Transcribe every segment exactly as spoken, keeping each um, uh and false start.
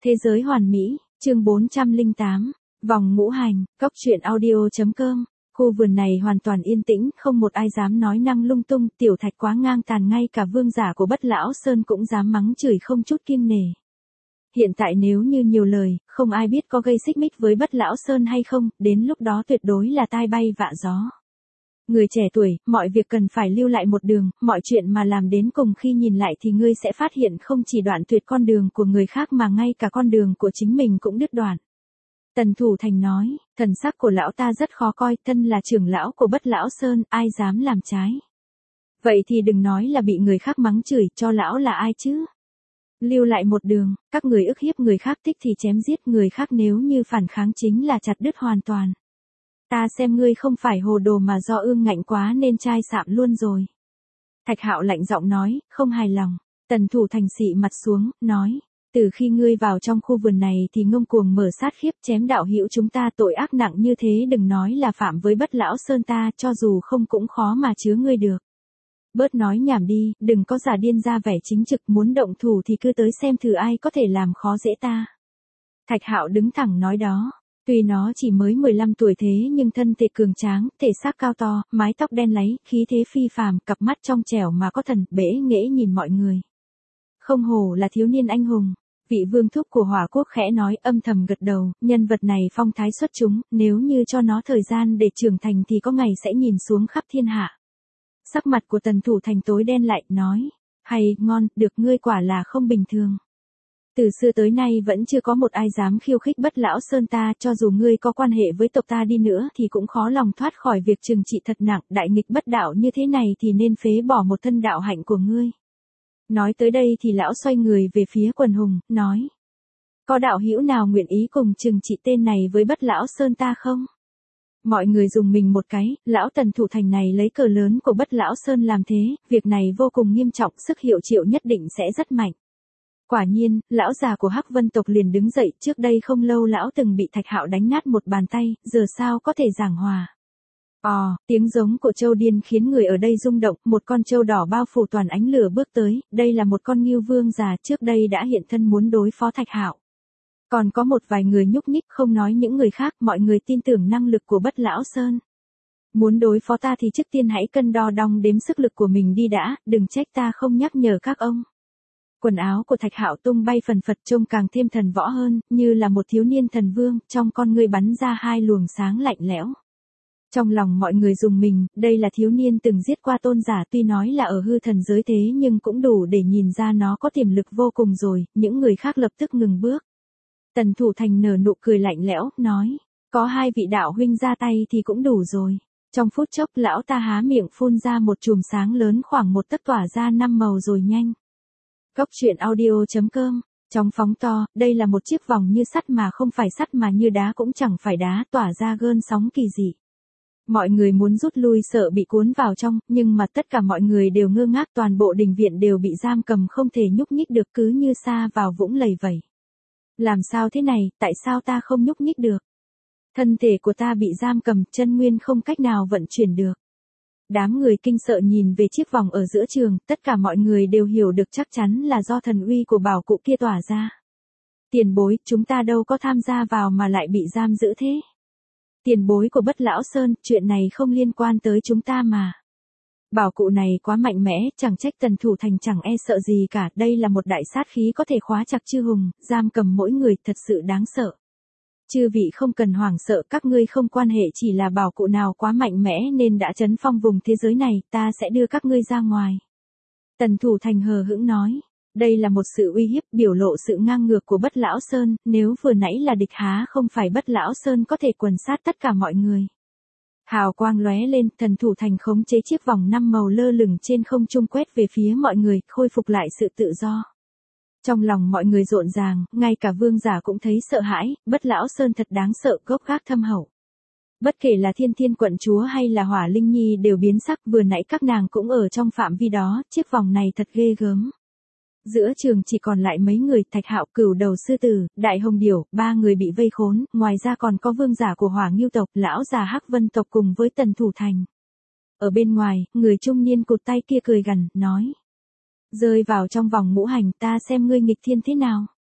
Thế giới hoàn mỹ, chương bốn trăm lẻ tám, vòng ngũ hành, cốc truyện audio.com. Khu vườn này hoàn toàn yên tĩnh, không một ai dám nói năng lung tung, tiểu thạch quá ngang tàn, ngay cả vương giả của Bất Lão Sơn cũng dám mắng chửi không chút kiêng nể. Hiện tại nếu như nhiều lời, không ai biết có gây xích mích với Bất Lão Sơn hay không, đến lúc đó tuyệt đối là tai bay vạ gió. Người trẻ tuổi, mọi việc cần phải lưu lại một đường, mọi chuyện mà làm đến cùng khi nhìn lại thì ngươi sẽ phát hiện không chỉ đoạn tuyệt con đường của người khác mà ngay cả con đường của chính mình cũng đứt đoạn. Tần Thủ Thành nói, thần sắc của lão ta rất khó coi, thân là trưởng lão của Bất Lão Sơn, ai dám làm trái. Vậy thì đừng nói là bị người khác mắng chửi, cho lão là ai chứ? Lưu lại một đường, các người ức hiếp người khác, thích thì chém giết người khác, nếu như phản kháng chính là chặt đứt hoàn toàn. Ta xem ngươi không phải hồ đồ mà do ương ngạnh quá nên chai sạm luôn rồi. Thạch Hạo lạnh giọng nói, không hài lòng. Tần Thủ Thành xị mặt xuống, nói, từ khi ngươi vào trong khu vườn này thì ngông cuồng mở sát khiếp, chém đạo hữu chúng ta, tội ác nặng như thế đừng nói là phạm với Bất Lão Sơn ta, cho dù không cũng khó mà chứa ngươi được. Bớt nói nhảm đi, đừng có giả điên ra vẻ chính trực, muốn động thủ thì cứ tới xem thử ai có thể làm khó dễ ta. Thạch Hạo đứng thẳng nói đó. Tuy nó chỉ mới mười lăm tuổi thế nhưng thân thể cường tráng, thể xác cao to, mái tóc đen láy, khí thế phi phàm, cặp mắt trong trẻo mà có thần, bẽ nghễ nhìn mọi người. Không hổ là thiếu niên anh hùng. Vị vương thúc của Hỏa Quốc khẽ nói, âm thầm gật đầu, nhân vật này phong thái xuất chúng, nếu như cho nó thời gian để trưởng thành thì có ngày sẽ nhìn xuống khắp thiên hạ. Sắc mặt của Tần Thủ Thành tối đen lại, nói, hay, ngon, được, ngươi quả là không bình thường. Từ xưa tới nay vẫn chưa có một ai dám khiêu khích Bất Lão Sơn ta, cho dù ngươi có quan hệ với tộc ta đi nữa thì cũng khó lòng thoát khỏi việc trừng trị thật nặng, đại nghịch bất đạo như thế này thì nên phế bỏ một thân đạo hạnh của ngươi. Nói tới đây thì lão xoay người về phía quần hùng, nói, có đạo hữu nào nguyện ý cùng trừng trị tên này với Bất Lão Sơn ta không? Mọi người dùng mình một cái, lão Tần Thủ Thành này lấy cờ lớn của Bất Lão Sơn làm thế, việc này vô cùng nghiêm trọng, sức hiệu triệu nhất định sẽ rất mạnh. Quả nhiên, lão già của Hắc Vân tộc liền đứng dậy, trước đây không lâu lão từng bị Thạch Hạo đánh nát một bàn tay, giờ sao có thể giảng hòa. Ò, tiếng giống của trâu điên khiến người ở đây rung động, một con trâu đỏ bao phủ toàn ánh lửa bước tới, đây là một con ngưu vương già trước đây đã hiện thân muốn đối phó Thạch Hạo. Còn có một vài người nhúc nhích, không nói những người khác, mọi người tin tưởng năng lực của Bất Lão Sơn. Muốn đối phó ta thì trước tiên hãy cân đo đong đếm sức lực của mình đi đã, đừng trách ta không nhắc nhở các ông. Quần áo của Thạch Hạo tung bay phần phật, trông càng thêm thần võ hơn, như là một thiếu niên thần vương, trong con ngươi bắn ra hai luồng sáng lạnh lẽo. Trong lòng mọi người rùng mình, đây là thiếu niên từng giết qua tôn giả, tuy nói là ở hư thần giới thế nhưng cũng đủ để nhìn ra nó có tiềm lực vô cùng rồi, những người khác lập tức ngừng bước. Tần Thủ Thành nở nụ cười lạnh lẽo, nói, có hai vị đạo huynh ra tay thì cũng đủ rồi. Trong phút chốc lão ta há miệng phun ra một chùm sáng lớn khoảng một tấc tỏa ra năm màu rồi nhanh. Cốc truyện audio.com, trong phóng to, đây là một chiếc vòng như sắt mà không phải sắt mà như đá cũng chẳng phải đá, tỏa ra gơn sóng kỳ dị. Mọi người muốn rút lui sợ bị cuốn vào trong, nhưng mà tất cả mọi người đều ngơ ngác, toàn bộ đình viện đều bị giam cầm không thể nhúc nhích được, cứ như sa vào vũng lầy vẩy. Làm sao thế này, tại sao ta không nhúc nhích được? Thân thể của ta bị giam cầm, chân nguyên không cách nào vận chuyển được. Đám người kinh sợ nhìn về chiếc vòng ở giữa trường, tất cả mọi người đều hiểu được chắc chắn là do thần uy của bảo cụ kia tỏa ra. Tiền bối, chúng ta đâu có tham gia vào mà lại bị giam giữ thế? Tiền bối của Bất Lão Sơn, chuyện này không liên quan tới chúng ta mà. Bảo cụ này quá mạnh mẽ, chẳng trách Tần Thủ Thành chẳng e sợ gì cả, đây là một đại sát khí có thể khóa chặt chư hùng, giam cầm mỗi người, thật sự đáng sợ. Chư vị không cần hoảng sợ, các ngươi không quan hệ, chỉ là bảo cụ nào quá mạnh mẽ nên đã trấn phong vùng thế giới này, ta sẽ đưa các ngươi ra ngoài. Tần Thủ Thành hờ hững nói, đây là một sự uy hiếp, biểu lộ sự ngang ngược của Bất Lão Sơn, nếu vừa nãy là địch há không phải Bất Lão Sơn có thể quần sát tất cả mọi người. Hào quang lóe lên, Tần Thủ Thành khống chế chiếc vòng năm màu lơ lửng trên không trung quét về phía mọi người, khôi phục lại sự tự do. Trong lòng mọi người rộn ràng, ngay cả vương giả cũng thấy sợ hãi, Bất Lão Sơn thật đáng sợ, gốc gác thâm hậu. Bất kể là Thiên Thiên quận chúa hay là Hỏa Linh Nhi đều biến sắc, vừa nãy các nàng cũng ở trong phạm vi đó, chiếc vòng này thật ghê gớm. Giữa trường chỉ còn lại mấy người, Thạch Hạo, Cửu Đầu Sư Tử, Đại Hồng Điểu, ba người bị vây khốn, ngoài ra còn có vương giả của Hỏa Ngưu tộc, lão già Hắc Vân tộc cùng với Tần Thủ Thành. Ở bên ngoài, người trung niên cụt tay kia cười gằn, nói. Rơi vào trong vòng ngũ hành, ta xem ngươi nghịch thiên thế nào.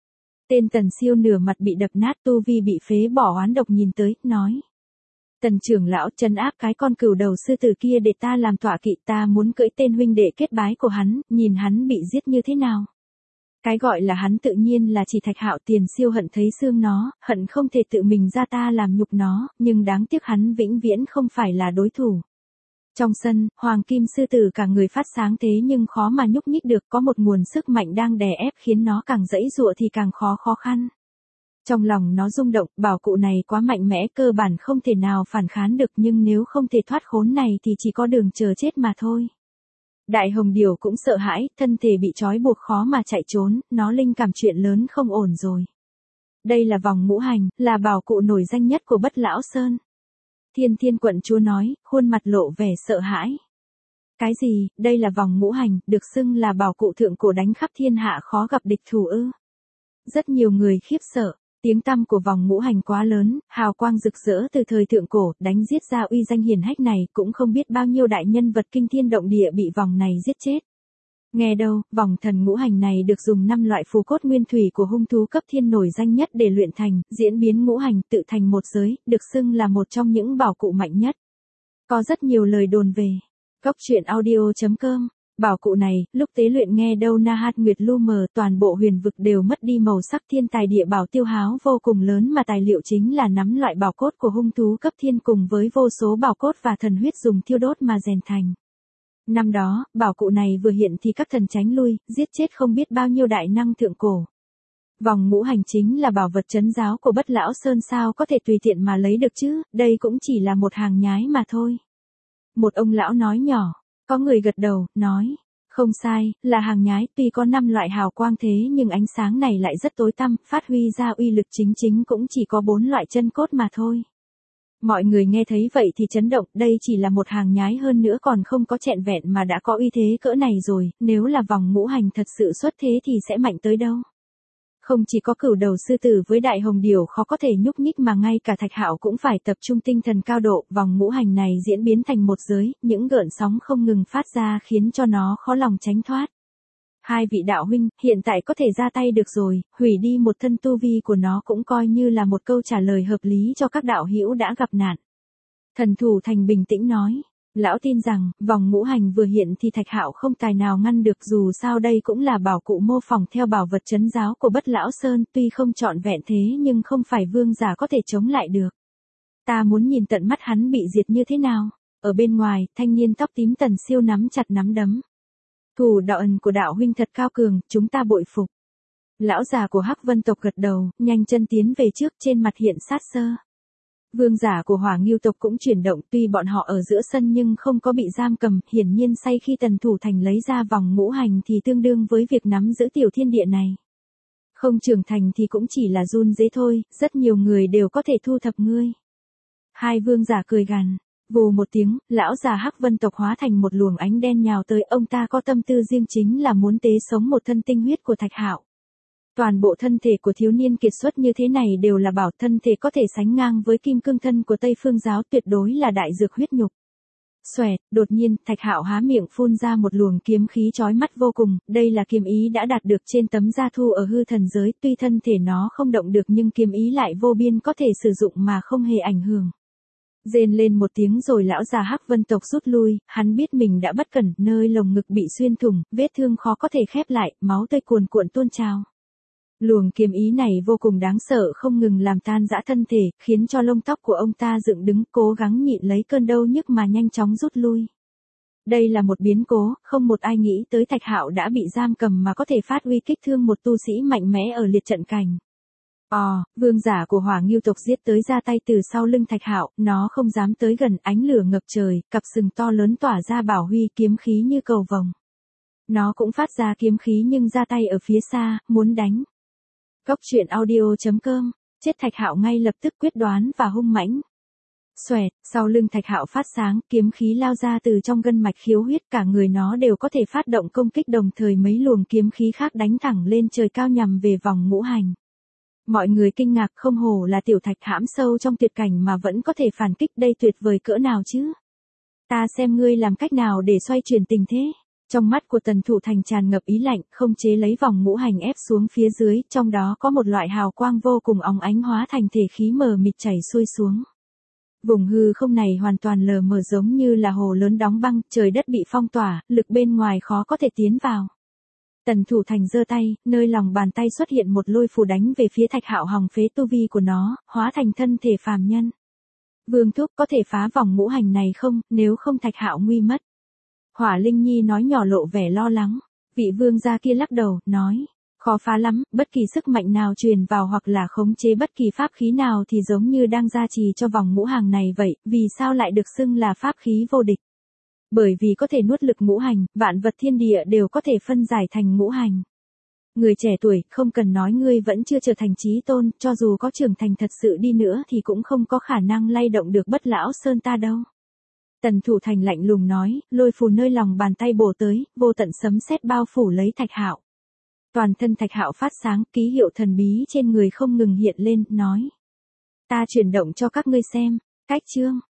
Tên Tần Siêu nửa mặt bị đập nát, tu vi bị phế bỏ, oán độc nhìn tới, nói. Tần trưởng lão, trấn áp cái con cừu đầu sư tử kia để ta làm tọa kỵ, ta muốn cưỡi tên huynh đệ kết bái của hắn, nhìn hắn bị giết như thế nào. Cái gọi là hắn tự nhiên là chỉ Thạch Hạo. Tiền Siêu hận thấy xương nó, hận không thể tự mình ra ta làm nhục nó, nhưng đáng tiếc hắn vĩnh viễn không phải là đối thủ. Trong sân, Hoàng Kim sư tử cả người phát sáng thế nhưng khó mà nhúc nhích được, có một nguồn sức mạnh đang đè ép khiến nó càng giãy giụa thì càng khó khó khăn. Trong lòng nó rung động, bảo cụ này quá mạnh mẽ, cơ bản không thể nào phản kháng được, nhưng nếu không thể thoát khốn này thì chỉ có đường chờ chết mà thôi. Đại Hồng Điểu cũng sợ hãi, thân thể bị trói buộc khó mà chạy trốn, nó linh cảm chuyện lớn không ổn rồi. Đây là vòng ngũ hành, là bảo cụ nổi danh nhất của Bất Lão Sơn. Thiên Thiên quận chúa nói, khuôn mặt lộ vẻ sợ hãi. Cái gì, đây là vòng ngũ hành, được xưng là bảo cụ thượng cổ đánh khắp thiên hạ khó gặp địch thủ ư. Rất nhiều người khiếp sợ, tiếng tăm của vòng ngũ hành quá lớn, hào quang rực rỡ từ thời thượng cổ, đánh giết ra uy danh hiển hách này, cũng không biết bao nhiêu đại nhân vật kinh thiên động địa bị vòng này giết chết. Nghe đâu, vòng thần ngũ hành này được dùng năm loại phù cốt nguyên thủy của hung thú cấp thiên nổi danh nhất để luyện thành, diễn biến ngũ hành tự thành một giới, được xưng là một trong những bảo cụ mạnh nhất. Có rất nhiều lời đồn về. Cốc truyện audio chấm com. Bảo cụ này, lúc tế luyện nghe đâu na hát nguyệt lu mờ, toàn bộ huyền vực đều mất đi màu sắc, thiên tài địa bảo tiêu háo vô cùng lớn, mà tài liệu chính là nắm loại bảo cốt của hung thú cấp thiên cùng với vô số bảo cốt và thần huyết dùng thiêu đốt mà rèn thành. Năm đó, bảo cụ này vừa hiện thì các thần tránh lui, giết chết không biết bao nhiêu đại năng thượng cổ. Vòng ngũ hành chính là bảo vật trấn giáo của Bất Lão Sơn, sao có thể tùy tiện mà lấy được chứ, đây cũng chỉ là một hàng nhái mà thôi. Một ông lão nói nhỏ, có người gật đầu, nói, không sai, là hàng nhái, tuy có năm loại hào quang thế nhưng ánh sáng này lại rất tối tăm, phát huy ra uy lực chính chính cũng chỉ có bốn loại chân cốt mà thôi. Mọi người nghe thấy vậy thì chấn động, đây chỉ là một hàng nhái, hơn nữa còn không có trẹn vẹn mà đã có uy thế cỡ này rồi, nếu là vòng ngũ hành thật sự xuất thế thì sẽ mạnh tới đâu. Không chỉ có cửu đầu sư tử với Đại Hồng Điểu khó có thể nhúc nhích mà ngay cả Thạch Hạo cũng phải tập trung tinh thần cao độ, vòng ngũ hành này diễn biến thành một giới, những gợn sóng không ngừng phát ra khiến cho nó khó lòng tránh thoát. Hai vị đạo huynh, hiện tại có thể ra tay được rồi, hủy đi một thân tu vi của nó cũng coi như là một câu trả lời hợp lý cho các đạo hữu đã gặp nạn. Thần Thủ Thành bình tĩnh nói, lão tin rằng, vòng ngũ hành vừa hiện thì Thạch Hạo không tài nào ngăn được, dù sao đây cũng là bảo cụ mô phỏng theo bảo vật trấn giáo của Bất Lão Sơn, tuy không trọn vẹn thế nhưng không phải vương giả có thể chống lại được. Ta muốn nhìn tận mắt hắn bị diệt như thế nào. Ở bên ngoài, thanh niên tóc tím Tần Siêu nắm chặt nắm đấm. Thủ đạo ẩn của đạo huynh thật cao cường, chúng ta bội phục. Lão già của Hắc Vân tộc gật đầu, nhanh chân tiến về trước, trên mặt hiện sát sơ. Vương giả của Hỏa Ngưu tộc cũng chuyển động, tuy bọn họ ở giữa sân nhưng không có bị giam cầm, hiển nhiên say khi Tần Thủ Thành lấy ra vòng ngũ hành thì tương đương với việc nắm giữ tiểu thiên địa này. Không trưởng thành thì cũng chỉ là run rế thôi, rất nhiều người đều có thể thu thập ngươi. Hai vương giả cười gằn. Vù một tiếng, lão già Hắc Vân tộc hóa thành một luồng ánh đen nhào tới, ông ta có tâm tư riêng, chính là muốn tế sống một thân tinh huyết của Thạch Hạo. Toàn bộ thân thể của thiếu niên kiệt xuất như thế này đều là bảo, thân thể có thể sánh ngang với kim cương thân của Tây Phương giáo, tuyệt đối là đại dược huyết nhục. Xoẹt, đột nhiên, Thạch Hạo há miệng phun ra một luồng kiếm khí chói mắt vô cùng, đây là kiếm ý đã đạt được trên tấm da thu ở hư thần giới, tuy thân thể nó không động được nhưng kiếm ý lại vô biên, có thể sử dụng mà không hề ảnh hưởng. Rên lên một tiếng rồi lão già Hắc Vân tộc rút lui, hắn biết mình đã bất cẩn, nơi lồng ngực bị xuyên thủng, vết thương khó có thể khép lại, máu tươi cuồn cuộn tuôn trào. Luồng kiếm ý này vô cùng đáng sợ, không ngừng làm tan rã thân thể, khiến cho lông tóc của ông ta dựng đứng, cố gắng nhịn lấy cơn đau nhức mà nhanh chóng rút lui. Đây là một biến cố, không một ai nghĩ tới Thạch Hạo đã bị giam cầm mà có thể phát huy kích thương một tu sĩ mạnh mẽ ở liệt trận cảnh. Ồ, vương giả của Hỏa Ngưu tộc giết tới ra tay từ sau lưng Thạch Hạo, nó không dám tới gần, ánh lửa ngập trời, cặp sừng to lớn tỏa ra bảo huy, kiếm khí như cầu vồng. Nó cũng phát ra kiếm khí nhưng ra tay ở phía xa, muốn đánh. Cốc truyện audio chấm com, chết Thạch Hạo ngay lập tức quyết đoán và hung mãnh. Xoẹt, sau lưng Thạch Hạo phát sáng, kiếm khí lao ra từ trong gân mạch khiếu huyết, cả người nó đều có thể phát động công kích đồng thời, mấy luồng kiếm khí khác đánh thẳng lên trời cao nhằm về vòng ngũ hành. Mọi người kinh ngạc, không hổ là tiểu Thạch hãm sâu trong tuyệt cảnh mà vẫn có thể phản kích, đây tuyệt vời cỡ nào chứ. Ta xem ngươi làm cách nào để xoay chuyển tình thế. Trong mắt của Tần Thủ Thành tràn ngập ý lạnh, không chế lấy vòng ngũ hành ép xuống phía dưới, trong đó có một loại hào quang vô cùng óng ánh hóa thành thể khí mờ mịt chảy xuôi xuống. Vùng hư không này hoàn toàn lờ mờ giống như là hồ lớn đóng băng, trời đất bị phong tỏa, lực bên ngoài khó có thể tiến vào. Tần Thủ Thành giơ tay, nơi lòng bàn tay xuất hiện một lôi phù đánh về phía Thạch Hạo hòng phế tu vi của nó, hóa thành thân thể phàm nhân. Vương thúc có thể phá vòng ngũ hành này không, nếu không Thạch Hạo nguy mất. Hỏa Linh Nhi nói nhỏ lộ vẻ lo lắng, vị vương gia kia lắc đầu, nói, khó phá lắm, bất kỳ sức mạnh nào truyền vào hoặc là khống chế bất kỳ pháp khí nào thì giống như đang gia trì cho vòng ngũ hành này vậy, vì sao lại được xưng là pháp khí vô địch? Bởi vì có thể nuốt lực ngũ hành, vạn vật thiên địa đều có thể phân giải thành ngũ hành. Người trẻ tuổi, không cần nói ngươi vẫn chưa trở thành chí tôn, cho dù có trưởng thành thật sự đi nữa thì cũng không có khả năng lay động được Bất Lão Sơn ta đâu. Tần Thủ Thành lạnh lùng nói, lôi phù nơi lòng bàn tay bổ tới, vô tận sấm sét bao phủ lấy Thạch Hạo. Toàn thân Thạch Hạo phát sáng, ký hiệu thần bí trên người không ngừng hiện lên, nói. Ta chuyển động cho các ngươi xem, cách chương.